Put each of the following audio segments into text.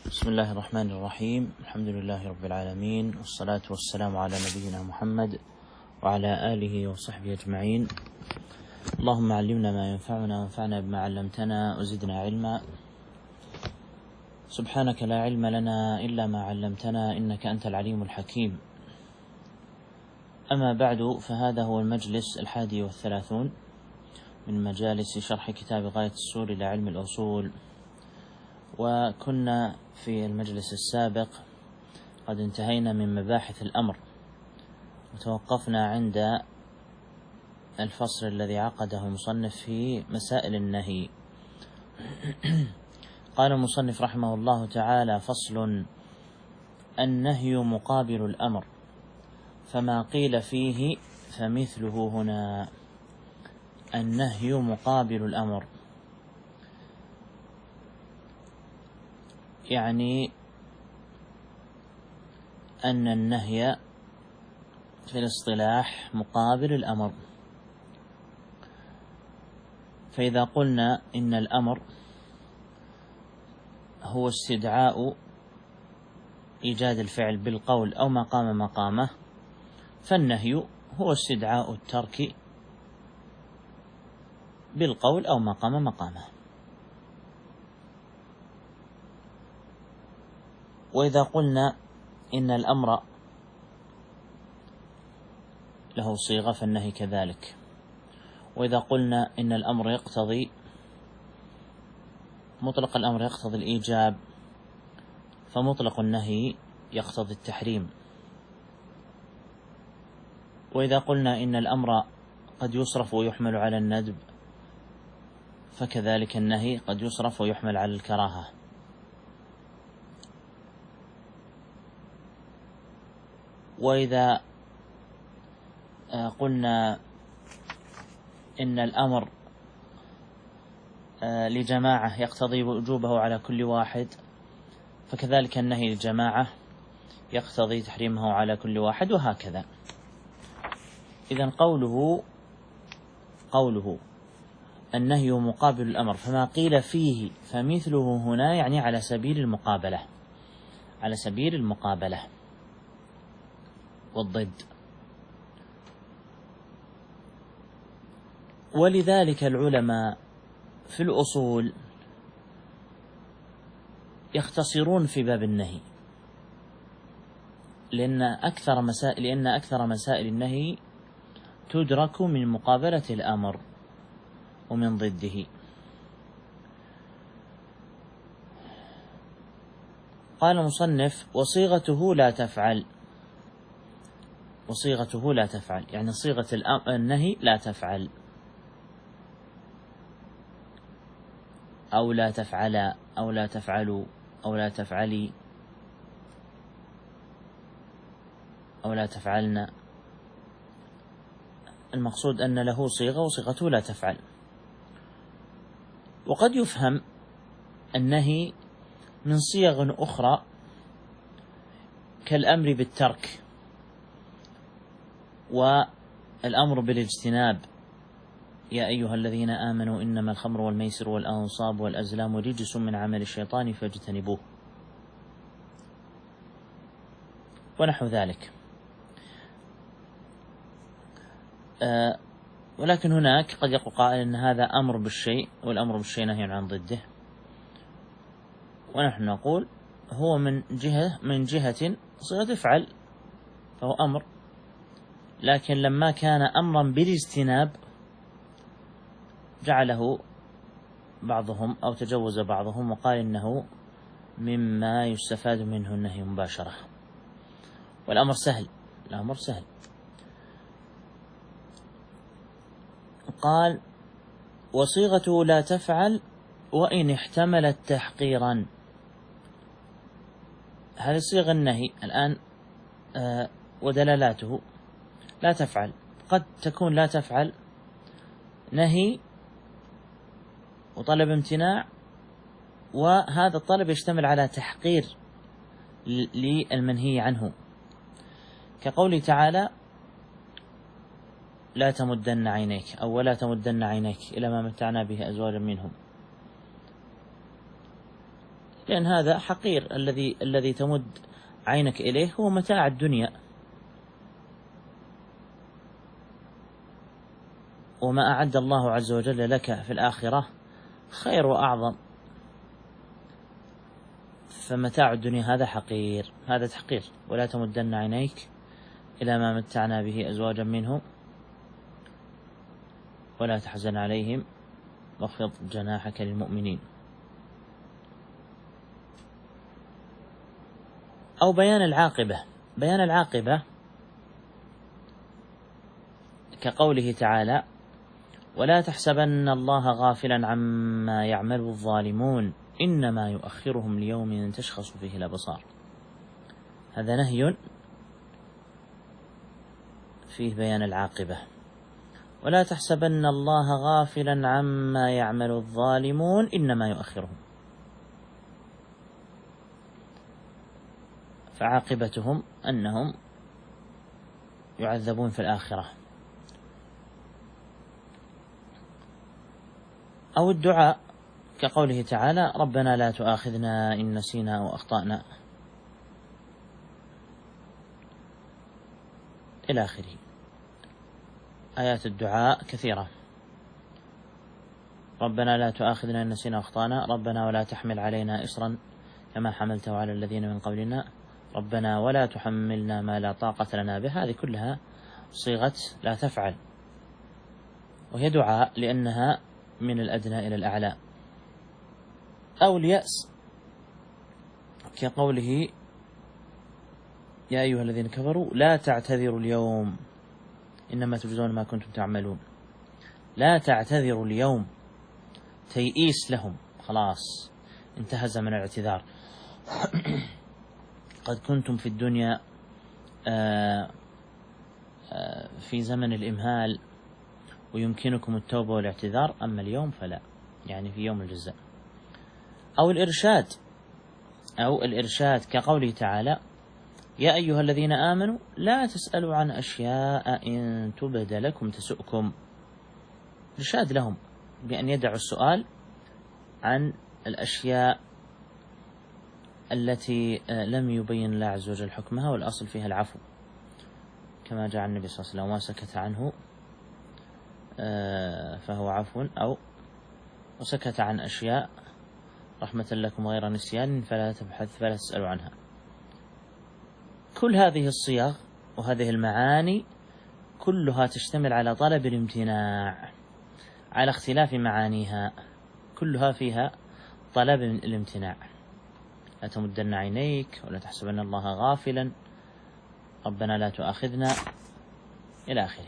بسم الله الرحمن الرحيم. الحمد لله رب العالمين، والصلاة والسلام على نبينا محمد وعلى آله وصحبه أجمعين. اللهم علمنا ما ينفعنا وانفعنا بما علمتنا وزدنا علما. سبحانك لا علم لنا إلا ما علمتنا إنك أنت العليم الحكيم. أما بعد، فهذا هو المجلس 31 من مجالس شرح كتاب غاية السور إلى علم الأصول. وكنا في المجلس السابق قد انتهينا من مباحث الأمر، وتوقفنا عند الفصل الذي عقده المصنف في مسائل النهي. قال المصنف رحمه الله تعالى: فصل: النهي مقابل الأمر، فما قيل فيه فمثله هنا. النهي مقابل الأمر، يعني أن النهي في الاصطلاح مقابل الأمر. فإذا قلنا إن الأمر هو استدعاء إيجاد الفعل بالقول أو ما قام مقامه، فالنهي هو استدعاء الترك بالقول أو ما قام مقامه. وإذا قلنا إن الأمر له صيغة فالنهي كذلك. وإذا قلنا إن الأمر يقتضي مطلق الأمر يقتضي الإيجاب، فمطلق النهي يقتضي التحريم. وإذا قلنا إن الأمر قد يصرف ويحمل على الندب، فكذلك النهي قد يصرف ويحمل على الكراهة. وإذا قلنا إن الأمر لجماعة يقتضي وجوبه على كل واحد، فكذلك النهي للجماعة يقتضي تحريمه على كل واحد، وهكذا. إذن قوله النهي مقابل الأمر، فما قيل فيه فمثله هنا، يعني على سبيل المقابلة والضد. ولذلك العلماء في الأصول يختصرون في باب النهي، لأن أكثر مسائل النهي تدرك من مقابلة الأمر ومن ضده. قال المصنف: وصيغته لا تفعل. وصيغته لا تفعل يعني صيغة النهي لا تفعل، أو لا تفعل، أو لا تفعلوا، أو لا تفعلي، أو لا تفعلن. المقصود أن له صيغة وصيغته لا تفعل. وقد يفهم النهي من صيغ أخرى كالأمر بالترك والأمر بالاجتناب: يا أيها الذين آمنوا إنما الخمر والميسر والأنصاب والأزلام رجس من عمل الشيطان فاجتنبوه، ونحو ذلك. ولكن هناك قد يقول قائل أن هذا أمر بالشيء، والأمر بالشيء نهي عن ضده، ونحن نقول هو من جهة صيغة افعل، فهو أمر، لكن لما كان أمرا بالاجتناب جعله بعضهم أو تجوز بعضهم وقال إنه مما يستفاد منه النهي مباشرة، والأمر سهل. الأمر سهل. قال: وصيغته لا تفعل وإن احتملت تحقيرا. هذه صيغة النهي الآن ودلالاته لا تفعل. قد تكون لا تفعل نهي وطلب امتناع، وهذا الطلب يشتمل على تحقير للمنهي عنه، كقوله تعالى: لا تمدن عينيك، أو ولا تمدن عينيك إلى ما متعنا به أزواجا منهم. لأن هذا حقير، الذي تمد عينك إليه هو متاع الدنيا، وما أعد الله عز وجل لك في الآخرة خير وأعظم. فمتاع الدنيا هذا حقير، هذا تحقير. ولا تمدن عينيك إلى ما متعنا به أزواجا منهم ولا تحزن عليهم واخفض جناحك للمؤمنين. أو بيان العاقبة. بيان العاقبة كقوله تعالى: ولا تحسبن الله غافلا عما يعمل الظالمون إنما يؤخرهم ليوم تشخص فيه الأبصار. هذا نهي فيه بيان العاقبة. ولا تحسبن الله غافلا عما يعمل الظالمون إنما يؤخرهم، فعاقبتهم أنهم يعذبون في الآخرة. أو الدعاء كقوله تعالى: ربنا لا تؤاخذنا إن نسينا أو أخطأنا، إلى آخره. آيات الدعاء كثيرة: ربنا لا تؤاخذنا إن نسينا أو أخطأنا، ربنا ولا تحمل علينا إصرا كما حملته على الذين من قبلنا، ربنا ولا تحملنا ما لا طاقة لنا به. هذه كلها صيغة لا تفعل، وهي دعاء لأنها من الأدنى إلى الأعلى. أو اليأس كقوله: يا أيها الذين كفروا لا تعتذروا اليوم إنما تجزون ما كنتم تعملون. لا تعتذروا اليوم، تيئيس لهم، خلاص انتهى زمن الاعتذار. قد كنتم في الدنيا في زمن الإمهال ويمكنكم التوبة والاعتذار، أما اليوم فلا، يعني في يوم الجزاء. أو الإرشاد كقوله تعالى: يا أيها الذين آمنوا لا تسألوا عن أشياء إن تبد لكم تسؤكم. إرشاد لهم بأن يدعوا السؤال عن الأشياء التي لم يبين الله عز وجل حكمها، والأصل فيها العفو، كما جاء النبي صلى الله عليه وسلم: وما سكت عنه فهو عفو، أو وسكت عن أشياء رحمة لكم غير نسيان فلا تبحث فلا تسألوا عنها. كل هذه الصيغ وهذه المعاني كلها تشتمل على طلب الامتناع على اختلاف معانيها، كلها فيها طلب الامتناع. لا تمدن عينيك، ولا تحسبن الله غافلا، ربنا لا تؤاخذنا، إلى آخره.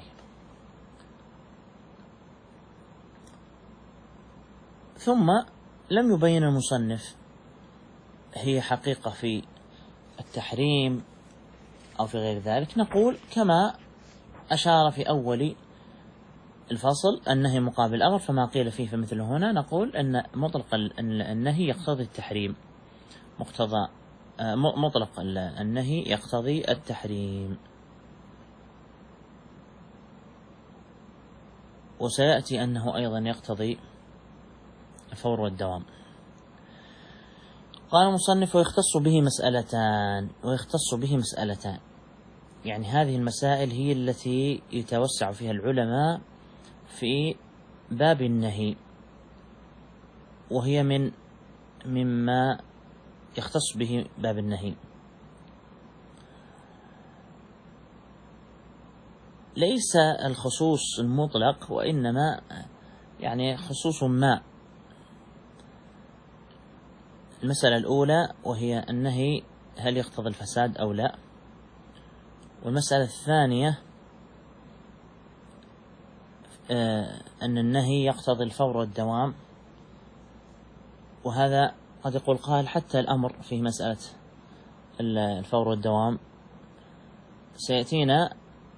ثم لم يبين المصنف هي حقيقة في التحريم أو في غير ذلك. نقول كما أشار في أول الفصل: النهي مقابل الأمر، فما قيل فيه فمثل هنا. نقول أن مطلق النهي يقتضي التحريم، مطلق النهي يقتضي التحريم. وسيأتي أنه أيضا يقتضي الفور والدوام. قال المصنف: ويختص به مسألتان، يعني هذه المسائل هي التي يتوسع فيها العلماء في باب النهي، وهي مما يختص به باب النهي. ليس الخصوص المطلق، وإنما يعني خصوص ما. المسألة الأولى وهي النهي هل يقتضي الفساد أو لا، والمسألة الثانية أن النهي يقتضي الفور والدوام، وهذا قد يقول قال حتى الأمر فيه مسألة الفور والدوام. سيأتينا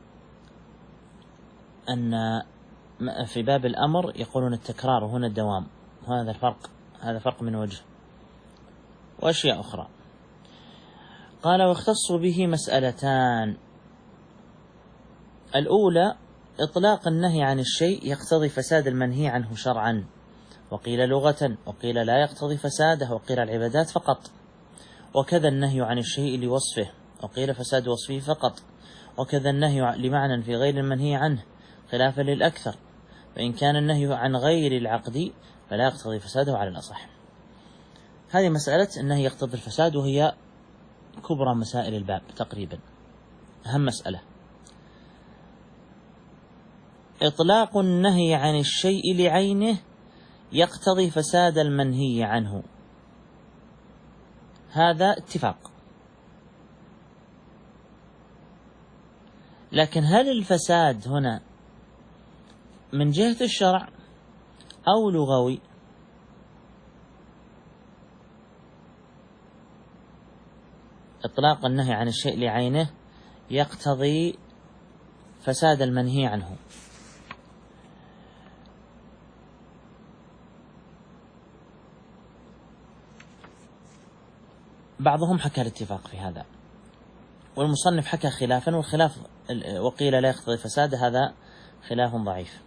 أن في باب الأمر يقولون التكرار وهنا الدوام، وهذا الفرق، هذا فرق من وجه، وأشياء أخرى. قال: ويختص به مسألتان. الأولى: إطلاق النهي عن الشيء يقتضي فساد المنهي عنه شرعا، وقيل لغة، وقيل لا يقتضي فساده، وقيل العبادات فقط. وكذا النهي عن الشيء لوصفه، وقيل فساد وصفه فقط. وكذا النهي لمعنى في غير المنهي عنه خلافا للأكثر، فإن كان النهي عن غير العقد فلا يقتضي فساده على الأصح. هذه مسألة النهي يقتضي الفساد، وهي كبرى مسائل الباب تقريبا، أهم مسألة. إطلاق النهي عن الشيء لعينه يقتضي فساد المنهي عنه، هذا اتفاق. لكن هل الفساد هنا من جهة الشرع أو لغوي؟ إطلاق النهي عن الشيء لعينه يقتضي فساد المنهي عنه. بعضهم حكى الاتفاق في هذا، والمصنف حكى خلافا، والخلاف وقيل لا يقتضي فساد، هذا خلاف ضعيف.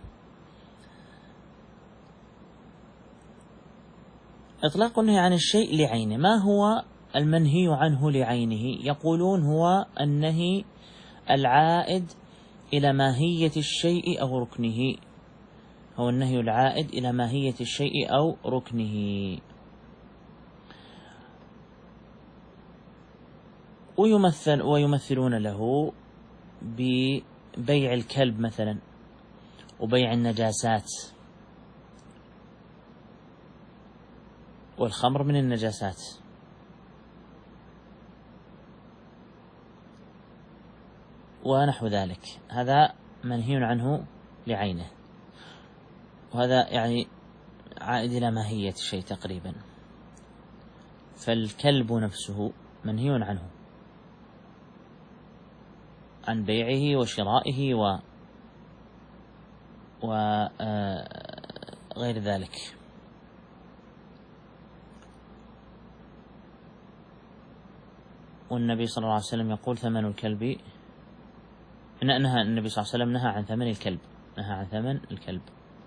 إطلاق النهي عن الشيء لعينه، ما هو المنهي عنه لعينه؟ يقولون هو النهي العائد إلى ماهية الشيء أو ركنه، هو النهي العائد إلى ماهية الشيء أو ركنه. ويمثلون له ببيع الكلب مثلا، وبيع النجاسات، والخمر من النجاسات. ونحو ذلك، هذا منهي عنه لعينه، وهذا يعني عائد إلى ماهية الشيء تقريبا. فالكلب نفسه منهي عنه، عن بيعه وشرائه وغير ذلك. والنبي صلى الله عليه وسلم يقول ثمن الكلب، نهى النبي صلى الله عليه وسلم نهى عن ثمن الكلب، نهى عن ثمن الكلب.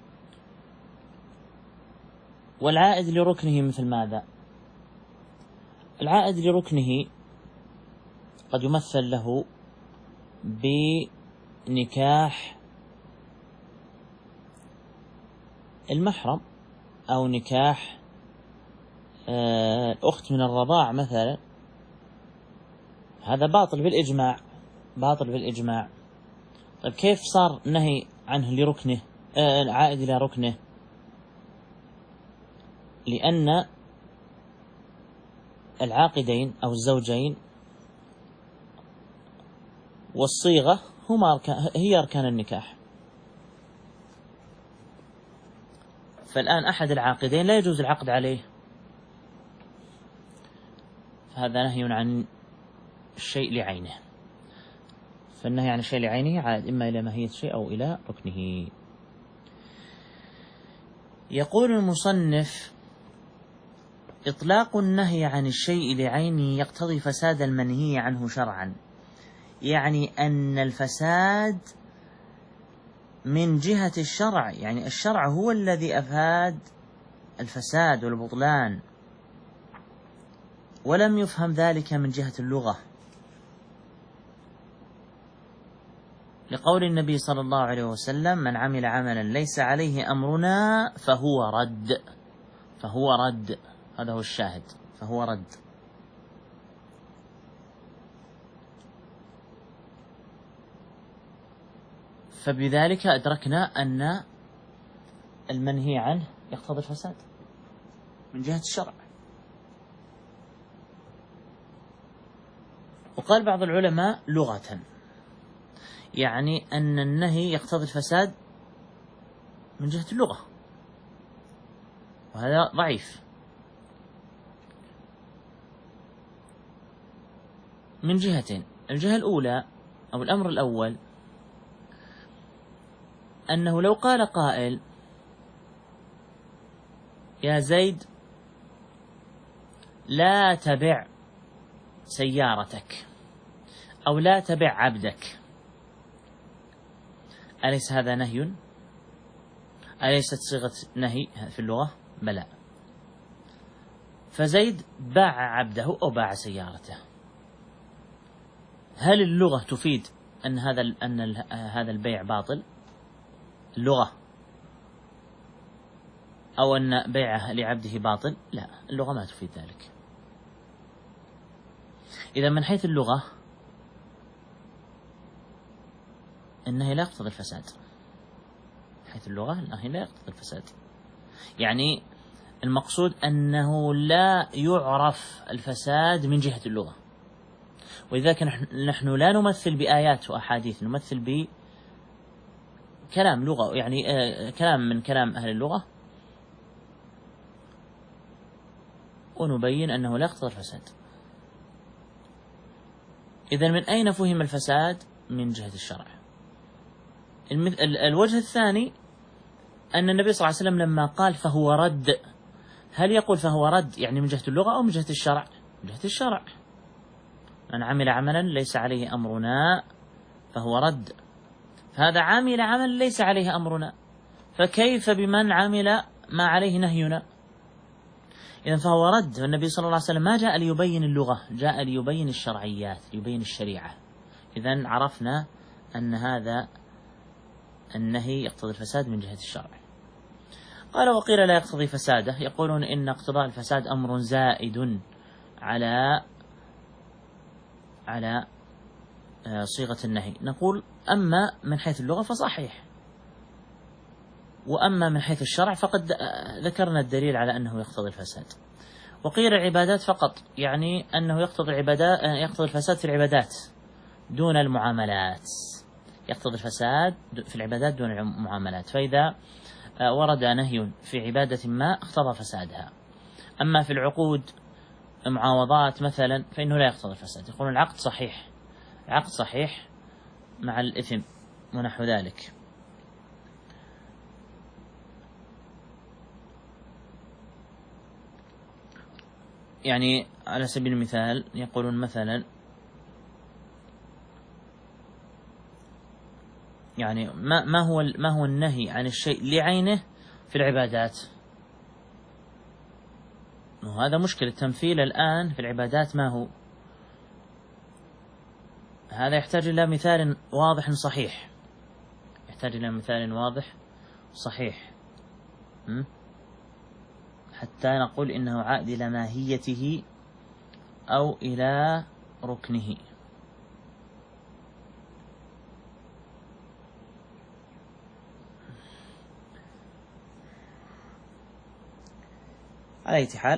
والعائد لركنه مثل ماذا؟ العائد لركنه قد يمثل له بنكاح المحرم، أو نكاح الأخت من الرضاع مثلا، هذا باطل بالإجماع، باطل بالإجماع. طيب كيف صار نهي عنه لركنه، عائد إلى ركنه؟ لأن العاقدين أو الزوجين والصيغة هي أركان النكاح. فالآن أحد العاقدين لا يجوز العقد عليه، هذا نهي عن الشيء لعينه. فالنهي عن الشيء لعينه عائد إما إلى ماهية الشيء أو إلى ركنه. يقول المصنف: إطلاق النهي عن الشيء لعينه يقتضي فساد المنهي عنه شرعا، يعني أن الفساد من جهة الشرع، يعني الشرع هو الذي أفاد الفساد والبطلان، ولم يفهم ذلك من جهة اللغة، لقول النبي صلى الله عليه وسلم: من عمل عملا ليس عليه أمرنا فهو رد. فهو رد، هذا هو الشاهد، فهو رد. فبذلك أدركنا أن المنهي عنه يقتضي الفساد من جهة الشرع. وقال بعض العلماء لغة، يعني أن النهي يقتضي الفساد من جهة اللغة، وهذا ضعيف من جهتين. الجهة الأولى أو الأمر الأول أنه لو قال قائل: يا زيد لا تبع سيارتك، أو لا تبع عبدك، أليس هذا نهي؟ أليست صيغة نهي في اللغة؟ بلى. فزيد باع عبده أو باع سيارته. هل اللغة تفيد أن هذا البيع باطل؟ اللغة، أو أن بيعه لعبده باطل؟ لا، اللغة ما تفيد ذلك. إذا من حيث اللغة النهي لا يقتضي الفساد. من حيث اللغة النهي لا يقتضي الفساد، يعني المقصود أنه لا يعرف الفساد من جهة اللغة. ولذلك نحن لا نمثل بآيات وأحاديث، نمثل بكلام لغة، يعني كلام من كلام أهل اللغة، ونبين أنه لا يقتضي الفساد. إذن من أين فهم الفساد؟ من جهة الشرع. الوجه الثاني أن النبي صلى الله عليه وسلم لما قال فهو رد، هل يقول فهو رد يعني من جهة اللغة أو من جهة الشرع؟ من جهة الشرع. من عمل عملا ليس عليه أمرنا فهو رد، فهذا عمل عملا ليس عليه أمرنا، فكيف بمن عمل ما عليه نهينا؟ إذن فهو رد. والنبي صلى الله عليه وسلم ما جاء ليبين اللغة، جاء ليبين الشرعيات، ليبين الشريعة. إذن عرفنا أن هذا النهي يقتضي الفساد من جهة الشرع. قال وقيل لا يقتضي فساده، يقولون إن اقتضاء الفساد أمر زائد على صيغة النهي. نقول أما من حيث اللغة فصحيح، وأما من حيث الشرع فقد ذكرنا الدليل على أنه يقتضي الفساد. وقيل العبادات فقط، يعني أنه يقتضي الفساد في العبادات دون المعاملات، يقتضي الفساد في العبادات دون المعاملات. فإذا ورد نهي في عبادة ما اقتضى فسادها. أما في العقود معاوضات مثلا فإنه لا يقتضي الفساد. يقولون العقد صحيح، العقد صحيح مع الإثم ونحو ذلك. يعني على سبيل المثال يقولون مثلا يعني ما هو النهي عن الشيء لعينه في العبادات؟ وهذا مشكلة التمثيل الآن في العبادات. ما هو هذا؟ يحتاج إلى مثال واضح صحيح، يحتاج إلى مثال واضح صحيح حتى نقول إنه عائد إلى ماهيته أو إلى ركنه. على أي حال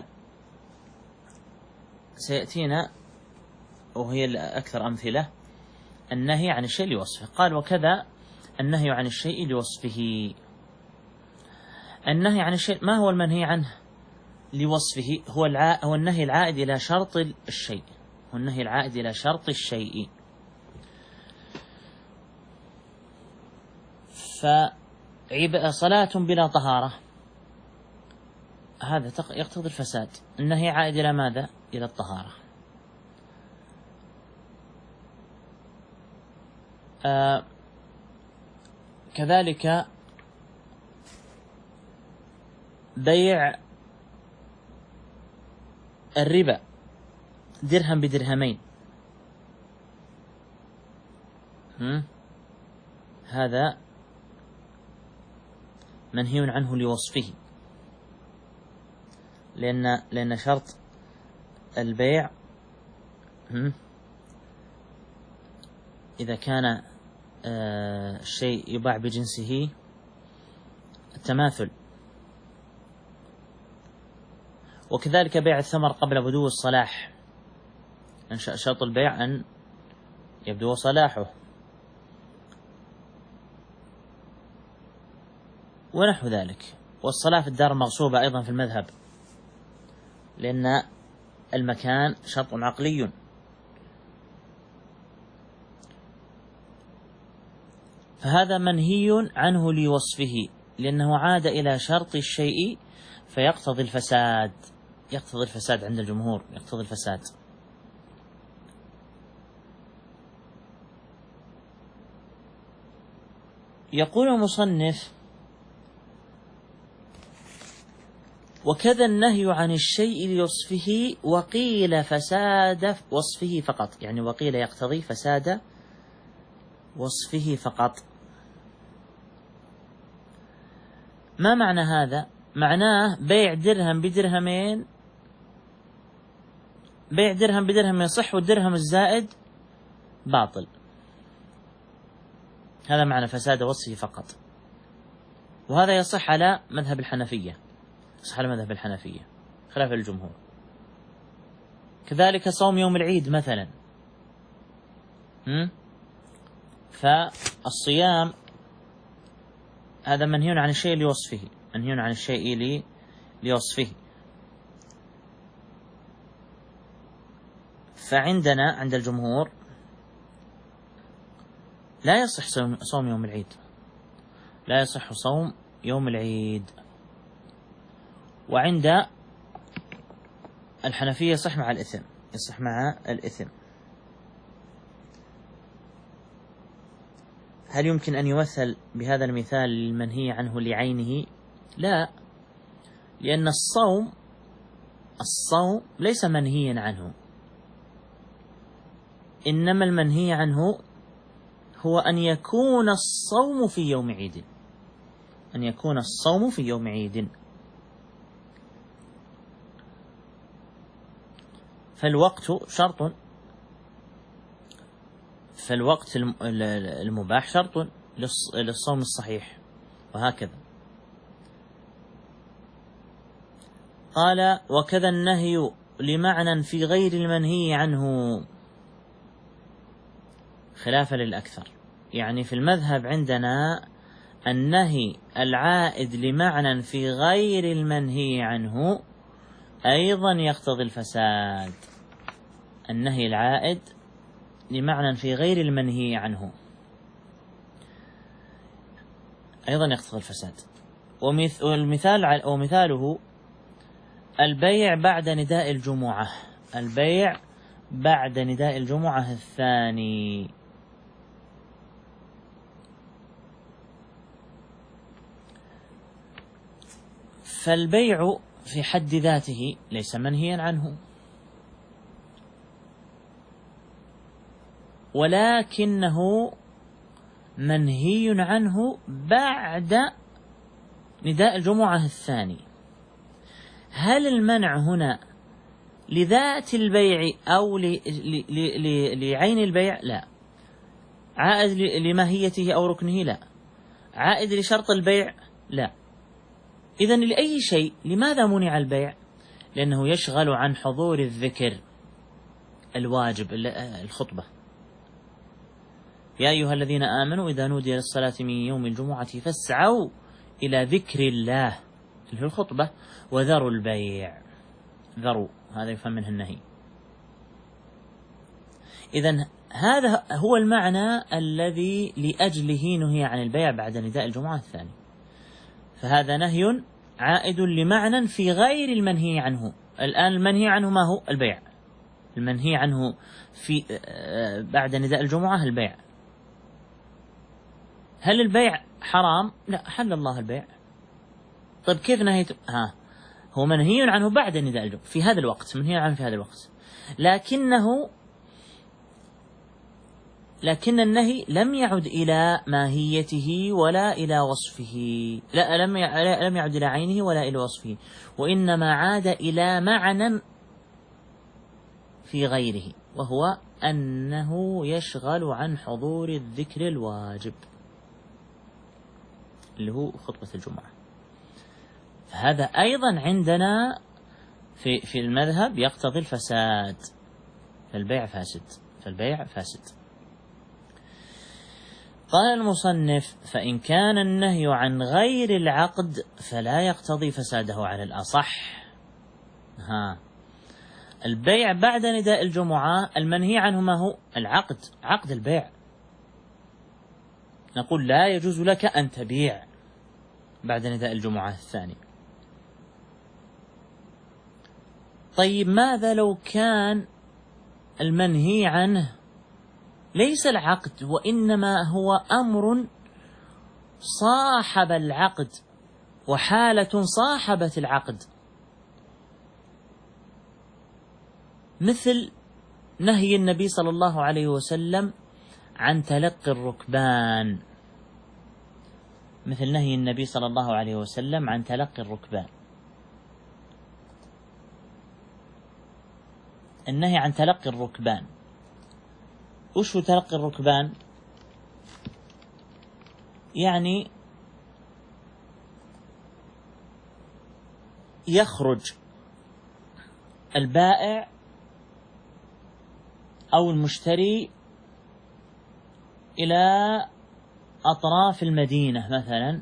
سيأتينا وهي الأكثر أمثلة النهي عن الشيء لوصفه. قال وكذا النهي عن الشيء لوصفه. النهي عن الشيء ما هو المنهي عنه لوصفه؟ هو النهي العائد إلى شرط الشيء، هو النهي العائد إلى شرط الشيء. فصلاة بلا طهارة هذا يقتضي الفساد. النهي عائد إلى ماذا؟ إلى الطهارة. كذلك بيع الربا درهم بدرهمين، هذا منهي عنه لوصفه، لأن شرط البيع إذا كان الشيء يباع بجنسه التماثل. وكذلك بيع الثمر قبل بدو الصلاح، شرط البيع أن يبدو صلاحه ونحو ذلك. والصلاة في الدار المغصوبة أيضا في المذهب، لأن المكان شرط عقلي. فهذا منهي عنه لوصفه، لأنه عاد إلى شرط الشيء فيقتضي الفساد، يقتضي الفساد عند الجمهور، يقتضي الفساد. يقول المصنف وكذا النهي عن الشيء لوصفه، وقيل فساد وصفه فقط، يعني وقيل يقتضي فساد وصفه فقط. ما معنى هذا؟ معناه بيع درهم بدرهمين، بيع درهم بدرهم يصح والدرهم الزائد باطل، هذا معنى فساد وصفه فقط. وهذا يصح على مذهب الحنفية، يصح على مذهب الحنفية خلاف الجمهور. كذلك صوم يوم العيد مثلا، فالصيام هذا منهي عن الشيء لوصفه، منهي عن الشيء لوصفه. فعندنا عند الجمهور لا يصح صوم يوم العيد، لا يصح صوم يوم العيد. وعند الحنفية يصح مع الإثم، يصح مع الإثم. هل يمكن أن يمثل بهذا المثال المنهي عنه لعينه؟ لا، لأن الصوم ليس منهيا عنه، إنما المنهي عنه هو أن يكون الصوم في يوم عيد، أن يكون الصوم في يوم عيد. فالوقت شرط، فالوقت المباح شرط للصوم الصحيح، وهكذا. قال وكذا النهي لمعنى في غير المنهي عنه، خلافا للأكثر. يعني في المذهب عندنا النهي العائد لمعنى في غير المنهي عنه أيضا يقتضي الفساد، النهي العائد لمعنى في غير المنهي عنه أيضا يقتضي الفساد. ومثاله البيع بعد نداء الجمعة، البيع بعد نداء الجمعة الثاني. فالبيع في حد ذاته ليس منهيا عنه، ولكنه منهي عنه بعد نداء الجمعة الثاني. هل المنع هنا لذات البيع أو لعين البيع؟ لا. عائد لماهيته أو ركنه؟ لا. عائد لشرط البيع؟ لا. إذن لأي شيء لماذا منع البيع؟ لأنه يشغل عن حضور الذكر الواجب، الخطبة. يا أيها الذين آمنوا إذا نودي للصلاة من يوم الجمعة فاسعوا إلى ذكر الله، اللي هي الخطبة، وذروا البيع. ذروا هذا يفهم منه النهي. إذن هذا هو المعنى الذي لأجله نهي عن البيع بعد نداء الجمعة الثاني. فهذا نهي عائد لمعنى في غير المنهي عنه. الآن المنهي عنه ما هو؟ البيع. المنهي عنه في بعد نداء الجمعة البيع. هل البيع حرام؟ لا، حل الله البيع. طيب كيف نهيت؟ هو منهي عنه بعد نداء الجمعة في هذا الوقت، منهي عنه في هذا الوقت، لكن النهي لم يعد إلى ماهيته ولا إلى وصفه، لا، لم يعد إلى عينه ولا إلى وصفه، وإنما عاد إلى معنى في غيره، وهو أنه يشغل عن حضور الذكر الواجب اللي هو خطبة الجمعة. فهذا أيضا عندنا في المذهب يقتضي الفساد، فالبيع فاسد، فالبيع فاسد. قال المصنف فإن كان النهي عن غير العقد فلا يقتضي فساده على الأصح. البيع بعد نداء الجمعة المنهي عنه ما هو؟ العقد، عقد البيع. نقول لا يجوز لك أن تبيع بعد نداء الجمعة الثاني. طيب ماذا لو كان المنهي عنه ليس العقد، وإنما هو أمر صاحب العقد وحالة صاحبت العقد؟ مثل نهي النبي صلى الله عليه وسلم عن تلقي الركبان، مثل نهي النبي صلى الله عليه وسلم عن تلقي الركبان. النهي عن تلقي الركبان، وش هو تلقي الركبان؟ يعني يخرج البائع أو المشتري إلى أطراف المدينة مثلا،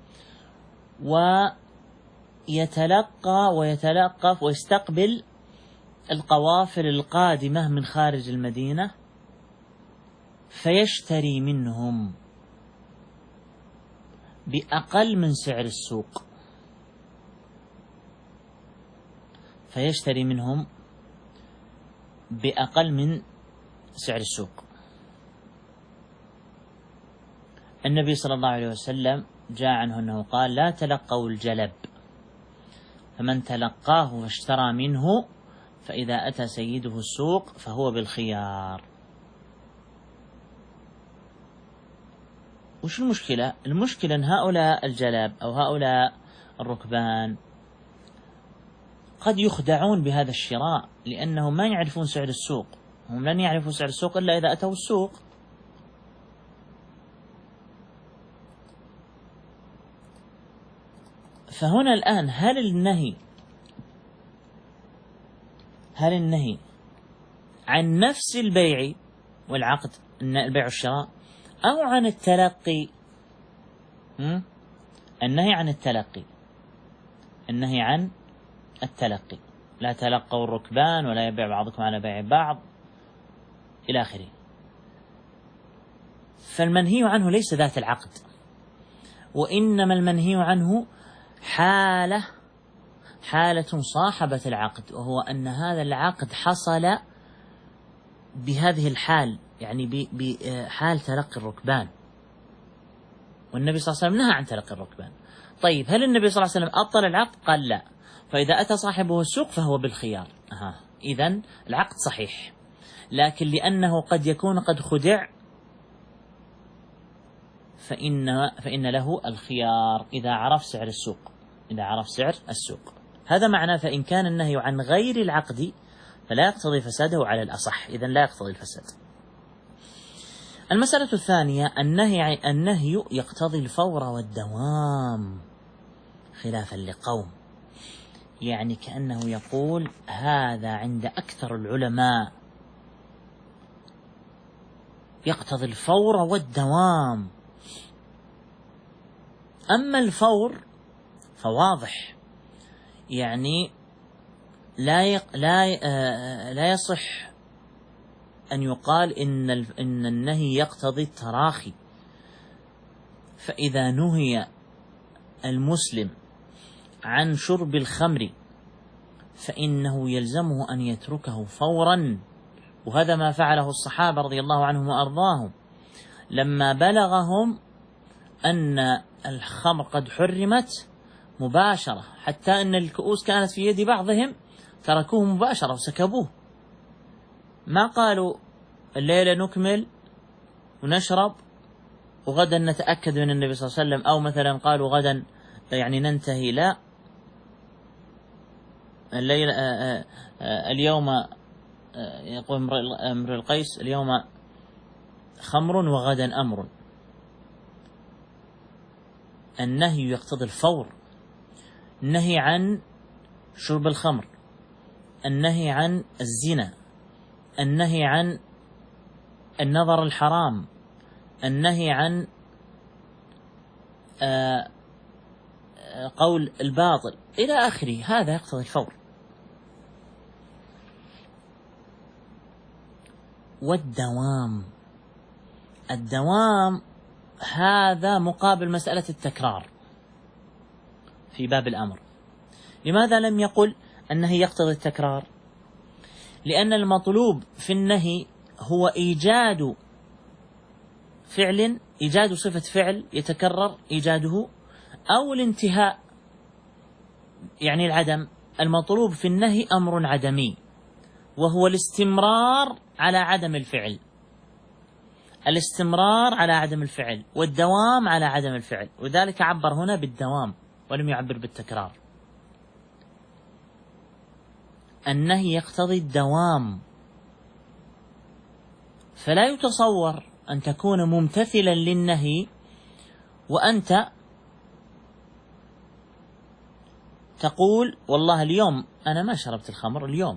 ويتلقى ويتلقف ويستقبل القوافل القادمة من خارج المدينة، فيشتري منهم بأقل من سعر السوق، فيشتري منهم بأقل من سعر السوق. النبي صلى الله عليه وسلم جاء عنه أنه قال: لا تلقوا الجلب، فمن تلقاه واشترى منه فإذا أتى سيده السوق فهو بالخيار. وش المشكلة؟ المشكلة أن هؤلاء الجلب أو هؤلاء الركبان قد يخدعون بهذا الشراء، لأنهم ما يعرفون سعر السوق، هم لن يعرفوا سعر السوق إلا إذا أتوا السوق. فهنا الآن هل النهي عن نفس البيع والعقد، البيع والشراء، أو عن التلقي؟ النهي عن التلقي، النهي عن التلقي، لا تلقوا الركبان ولا يبيع بعضكم على بيع بعض إلى آخره. فالمنهي عنه ليس ذات العقد، وإنما المنهي عنه حالة صاحبة العقد، وهو أن هذا العقد حصل بهذه الحال، يعني بحال تلقي الركبان، والنبي صلى الله عليه وسلم نهى عن تلقي الركبان. طيب هل النبي صلى الله عليه وسلم أبطل العقد؟ قال لا، فإذا أتى صاحبه السوق فهو بالخيار. إذن العقد صحيح، لكن لأنه قد يكون قد خدع فإن له الخيار إذا عرف سعر السوق، إذا عرف سعر السوق. هذا معناه فإن كان النهي عن غير العقد فلا يقتضي فساده على الأصح، إذن لا يقتضي الفساد. المسألة الثانية: النهي يقتضي الفور والدوام، خلافا لقوم، يعني كأنه يقول هذا عند أكثر العلماء يقتضي الفور والدوام، أما الفور فواضح، يعني لا يصح أن يقال إن النهي يقتضي التراخي. فإذا نهي المسلم عن شرب الخمر فإنه يلزمه أن يتركه فورا، وهذا ما فعله الصحابة رضي الله عنهم وأرضاهم لما بلغهم أن الخمر قد حرمت مباشرة، حتى أن الكؤوس كانت في يد بعضهم تركوه مباشرة وسكبوه، ما قالوا الليلة نكمل ونشرب وغدا نتأكد من النبي صلى الله عليه وسلم، أو مثلا قالوا غدا يعني ننتهي، لا، الليلة اليوم يقول امرؤ القيس اليوم خمر وغدا أمر. النهي يقتضي الفور، النهي عن شرب الخمر، النهي عن الزنا، النهي عن النظر الحرام، النهي عن قول الباطل إلى آخره، هذا يقتضي الفور. والدوام، الدوام هذا مقابل مسألة التكرار في باب الأمر. لماذا لم يقل النهي يقتضي التكرار؟ لأن المطلوب في النهي هو إيجاد فعل، إيجاد صفة فعل يتكرر إيجاده، أو الانتهاء يعني العدم. المطلوب في النهي أمر عدمي، وهو الاستمرار على عدم الفعل. الاستمرار على عدم الفعل والدوام على عدم الفعل، وذلك عبر هنا بالدوام ولم يعبر بالتكرار. النهي يقتضي الدوام، فلا يتصور أن تكون ممتثلا للنهي وأنت تقول والله اليوم أنا ما شربت الخمر اليوم،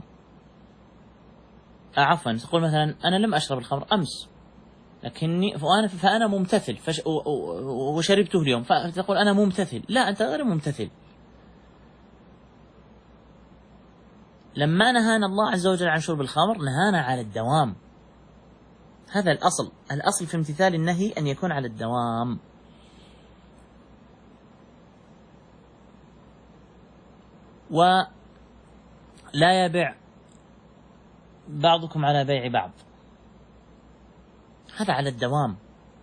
عفوا تقول مثلا أنا لم أشرب الخمر أمس لكني فأنا ممتثل وشربته اليوم، فتقول أنا ممتثل. لا، أنت غير ممتثل. لما نهانا الله عز وجل عن شرب الخمر نهانا على الدوام، هذا الأصل. الأصل في امتثال النهي أن يكون على الدوام. ولا يبيع بعضكم على بيع بعض، هذا على الدوام.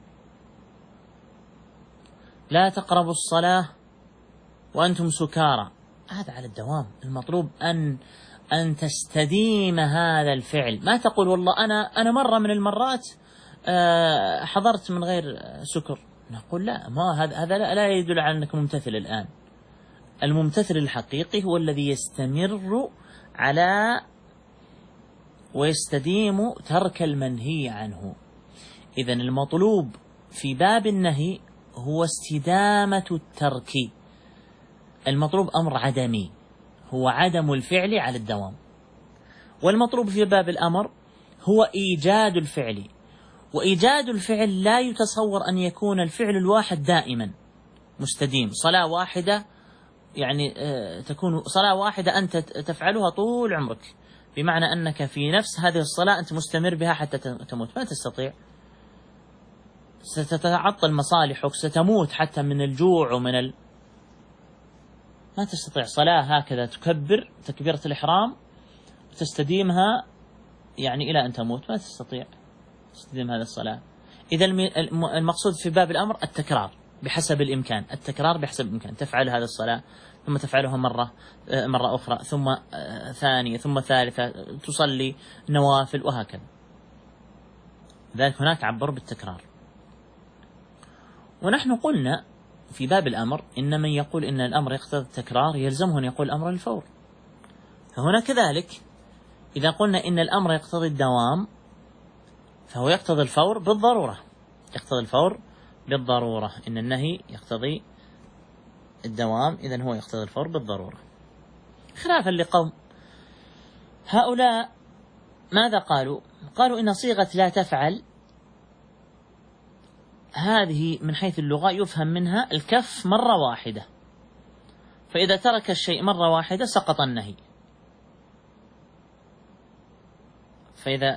لا تقربوا الصلاة وأنتم سكارى، هذا على الدوام. المطلوب أن تستديم هذا الفعل، ما تقول والله أنا مرة من المرات حضرت من غير سكر. نقول لا، ما هذا لا يدل على أنك ممتثل الآن. الممتثل الحقيقي هو الذي يستمر على ويستديم ترك المنهي عنه. إذن المطلوب في باب النهي هو استدامة الترك. المطلوب أمر عدمي، هو عدم الفعل على الدوام. والمطلوب في باب الأمر هو إيجاد الفعل، وإيجاد الفعل لا يتصور أن يكون الفعل الواحد دائما مستديم. صلاة واحدة يعني تكون صلاة واحدة أنت تفعلها طول عمرك، بمعنى أنك في نفس هذه الصلاة أنت مستمر بها حتى تموت، ما تستطيع. ستتعطل مصالحك، ستموت حتى من الجوع ما تستطيع صلاة هكذا تكبر تكبيرة الإحرام وتستديمها يعني إلى أن تموت، ما تستطيع تستديم هذه الصلاة. إذا المقصود في باب الأمر التكرار بحسب الإمكان، التكرار بحسب الإمكان. تفعل هذه الصلاة ثم تفعلها مرة أخرى، ثم ثانية، ثم ثالثة، تصلي نوافل وهكذا. ذلك هناك عبر بالتكرار. ونحن قلنا في باب الأمر إن من يقول إن الأمر يقتضي التكرار يلزمه أن يقول الأمر الفور. فهنا كذلك إذا قلنا إن الأمر يقتضي الدوام فهو يقتضي الفور بالضرورة، يقتضي الفور بالضرورة. إن النهي يقتضي الدوام، إذن هو يقتضي الفور بالضرورة. خلافا لقوم هؤلاء ماذا قالوا؟ قالوا إن صيغة لا تفعل هذه من حيث اللغة يفهم منها الكف مرة واحدة، فإذا ترك الشيء مرة واحدة سقط النهي، فإذا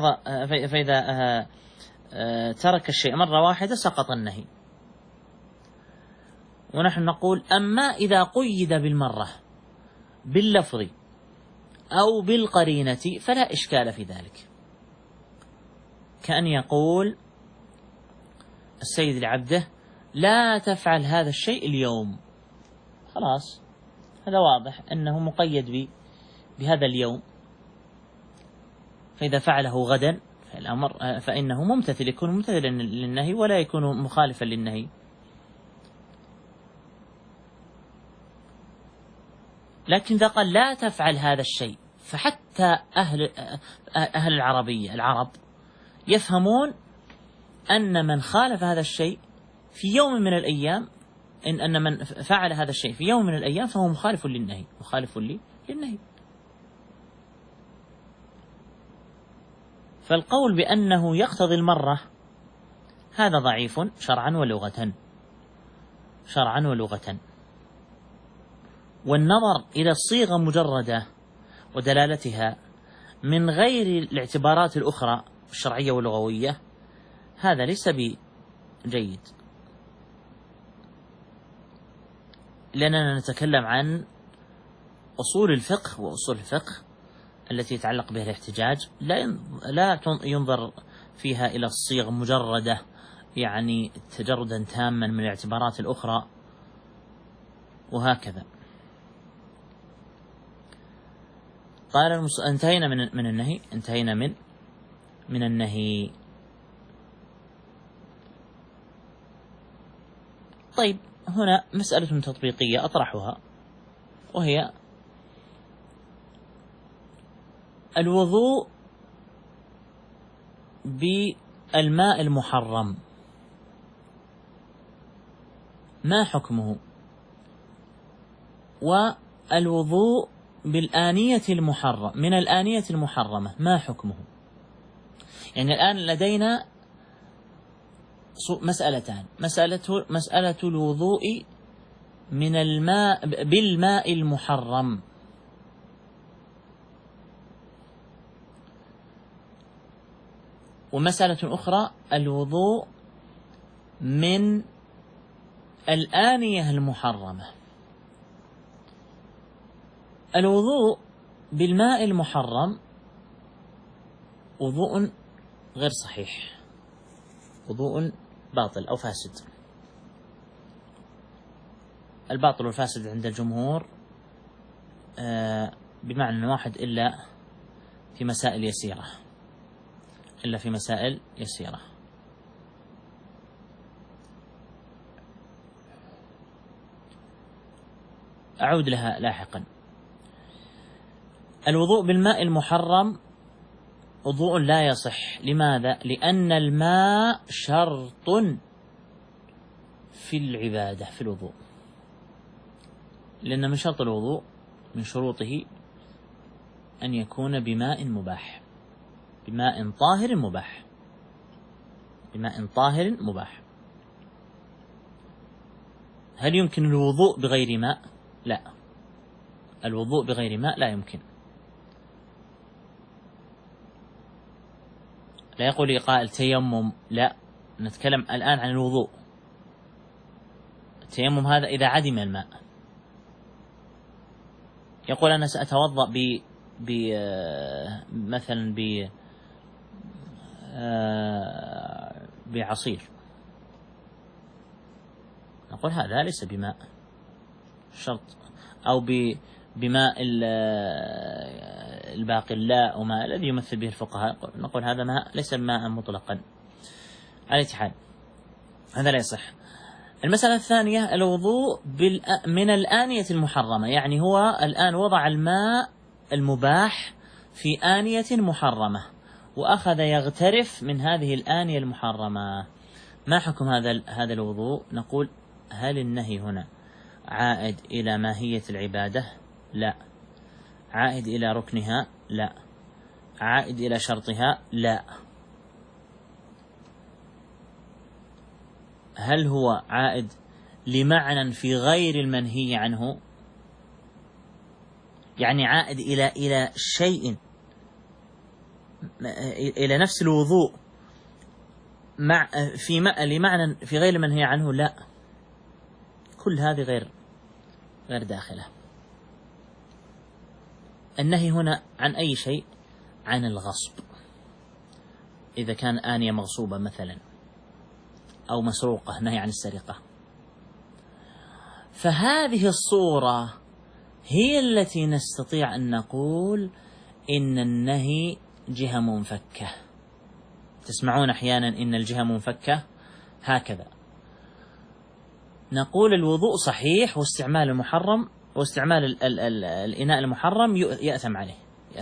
ترك الشيء مرة واحدة سقط النهي. ونحن نقول أما إذا قيد بالمرة باللفظ أو بالقرينة فلا إشكال في ذلك، كأن يقول السيد لعبده لا تفعل هذا الشيء اليوم، خلاص هذا واضح أنه مقيد بهذا اليوم، فإذا فعله غدا فالأمر فإنه ممتثل، يكون ممتثلا للنهي ولا يكون مخالفا للنهي. لكن إذا قال لا تفعل هذا الشيء، فحتى أهل العربية العرب يفهمون أن من خالف هذا الشيء في يوم من الأيام، أن من فعل هذا الشيء في يوم من الأيام فهو مخالف للنهي، مخالف للنهي. فالقول بأنه يقتضي المرة هذا ضعيف شرعا ولغة. والنظر إلى الصيغة مجردة ودلالتها من غير الاعتبارات الأخرى الشرعية واللغوية هذا ليس بجيد، لأننا نتكلم عن أصول الفقه، وأصول الفقه التي يتعلق بها الاحتجاج لا ينظر فيها إلى الصيغ مجردة يعني تجردا تاما من الاعتبارات الأخرى وهكذا. قال انتهينا من النهي، انتهينا من النهي. طيب هنا مسألة تطبيقية أطرحها، وهي الوضوء بالماء المحرم ما حكمه؟ والوضوء بالآنية المحرم من الآنية المحرمة ما حكمه؟ يعني الآن لدينا مسألتان، مسألة الوضوء من الماء بالماء المحرم، ومسألة أخرى الوضوء من الآنية المحرمة. الوضوء بالماء المحرم وضوء غير صحيح، وضوء باطل أو فاسد. الباطل والفاسد عند الجمهور بمعنى واحد إلا في مسائل يسيرة، إلا في مسائل يسيرة. أعود لها لاحقا. الوضوء بالماء المحرم وضوء لا يصح. لماذا؟ لأن الماء شرط في العبادة في الوضوء، لأن من شرط الوضوء من شروطه أن يكون بماء مباح، بماء طاهر مباح، بماء طاهر مباح. هل يمكن الوضوء بغير ماء؟ لا، الوضوء بغير ماء لا يمكن. لا يقول لي قائل تيمم، لا، نتكلم الآن عن الوضوء. التيمم هذا إذا عدم الماء. يقول أنا سأتوضأ مثلا بعصير، نقول هذا ليس بماء شرط، أو بماء الباقلاء وماء الذي يمثل به الفقهاء، نقول هذا ماء ليس ماء مطلقا. على أي حال هذا لا يصح. المسألة الثانية الوضوء من الآنية المحرمة، يعني هو الآن وضع الماء المباح في آنية محرمة وأخذ يغترف من هذه الآنية المحرمة. ما حكم هذا الوضوء؟ نقول هل النهي هنا عائد إلى ماهية العبادة؟ لا. عائد إلى ركنها؟ لا. عائد إلى شرطها؟ لا. هل هو عائد لمعنى في غير المنهي عنه؟ يعني عائد إلى شيء، إلى نفس الوضوء لمعنى في غير المنهي عنه؟ لا. كل هذه غير داخلة. النهي هنا عن أي شيء؟ عن الغصب، إذا كان آنية مغصوبة مثلا أو مسروقة، نهي عن السرقة. فهذه الصورة هي التي نستطيع أن نقول إن النهي جهة منفكة. تسمعون أحيانا إن الجهة منفكة، هكذا نقول الوضوء صحيح واستعمال المحرم واستعمال الإناء المحرم يأثم عليه،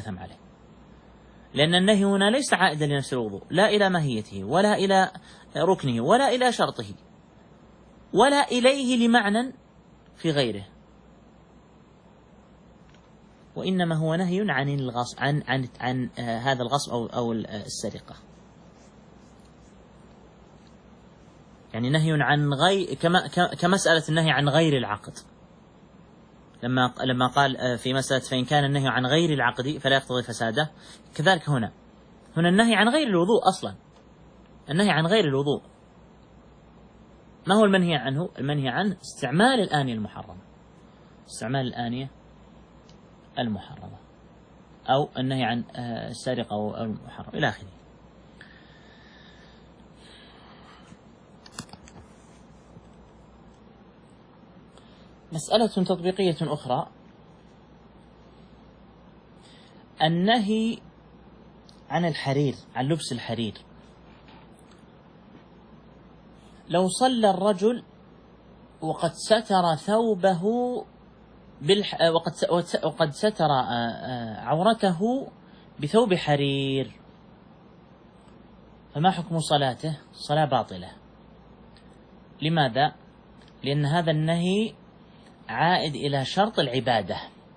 لأن النهي هنا ليس عائدا لنفس الوضوء، لا إلى ماهيته ولا إلى ركنه ولا إلى شرطه ولا إليه لمعنى في غيره، وإنما هو نهي عن الغصب، عن هذا الغصب أو السرقة. يعني نهي عن غير، كمسألة النهي عن غير العقد، لما قال في مسألة فإن كان النهي عن غير العقد فلا يقتضي فساده، كذلك هنا النهي عن غير الوضوء. أصلا النهي عن غير الوضوء ما هو المنهي عنه؟ المنهي عن استعمال الآنية المحرمة، استعمال الآنية المحرمة، أو النهي عن السرقة أو المحرم إلى آخره. مسألة تطبيقية أخرى، النهي عن الحرير، عن لبس الحرير. لو صلى الرجل وقد ستر ثوبه وقد ستر عورته بثوب حرير، فما حكم صلاته؟ صلاة باطلة. لماذا؟ لأن هذا النهي عائد إلى شرط العبادة،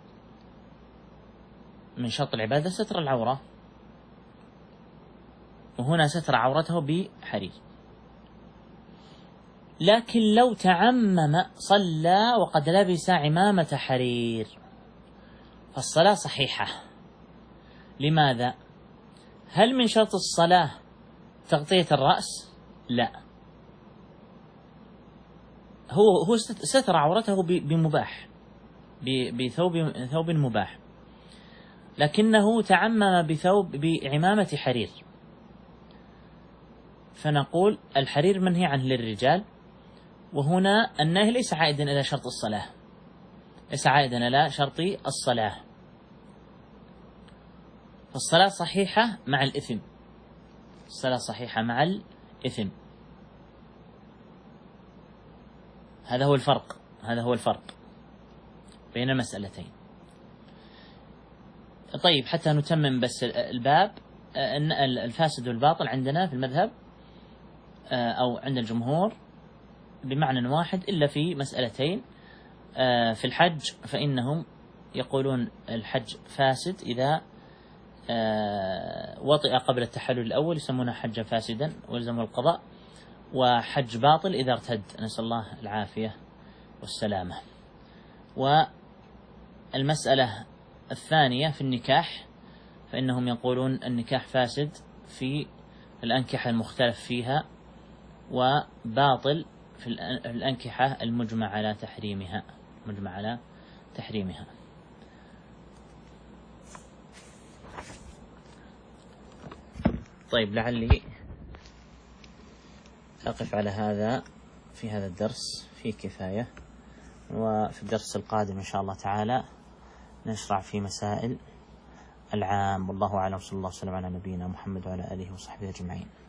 من شرط العبادة ستر العورة، وهنا ستر عورته بحرير. لكن لو تعمم صلى وقد لبس عمامة حرير فالصلاة صحيحة. لماذا؟ هل من شرط الصلاة تغطية الرأس؟ لا، هو ستر عورته بمباح، بثوب مباح، لكنه تعمم بعمامة حرير، فنقول الحرير منهي عنه للرجال، وهنا النهي ليس عائدا إلى شرط الصلاة، ليس عائدا إلى شرط الصلاة، فالصلاة صحيحة مع الإثم، الصلاة صحيحة مع الإثم. هذا هو الفرق بين المسألتين. طيب، حتى نتمم بس الباب، أن الفاسد والباطل عندنا في المذهب أو عند الجمهور بمعنى واحد، إلا في مسألتين. في الحج فإنهم يقولون الحج فاسد إذا وطئ قبل التحلل الأول، يسمونه حجا فاسدا ويلزمه القضاء، وحج باطل إذا ارتد، نسأل الله العافية والسلامة. والمسألة الثانية في النكاح، فإنهم يقولون النكاح فاسد في الأنكحة المختلف فيها، وباطل في الأنكحة المجمع على تحريمها. طيب، لعلي أقف على هذا في هذا الدرس، فيه كفاية، وفي الدرس القادم إن شاء الله تعالى نشرع في مسائل العام. والله أعلم، صلى الله وسلم على نبينا محمد وعلى آله وصحبه أجمعين.